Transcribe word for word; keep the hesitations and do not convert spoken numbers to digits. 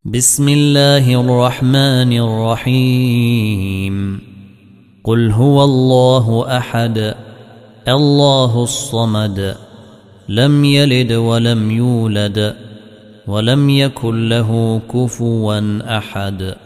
بسم الله الرحمن الرحيم قل هو الله أحد الله الصمد لم يلد ولم يولد ولم يكن له كفوا أحد.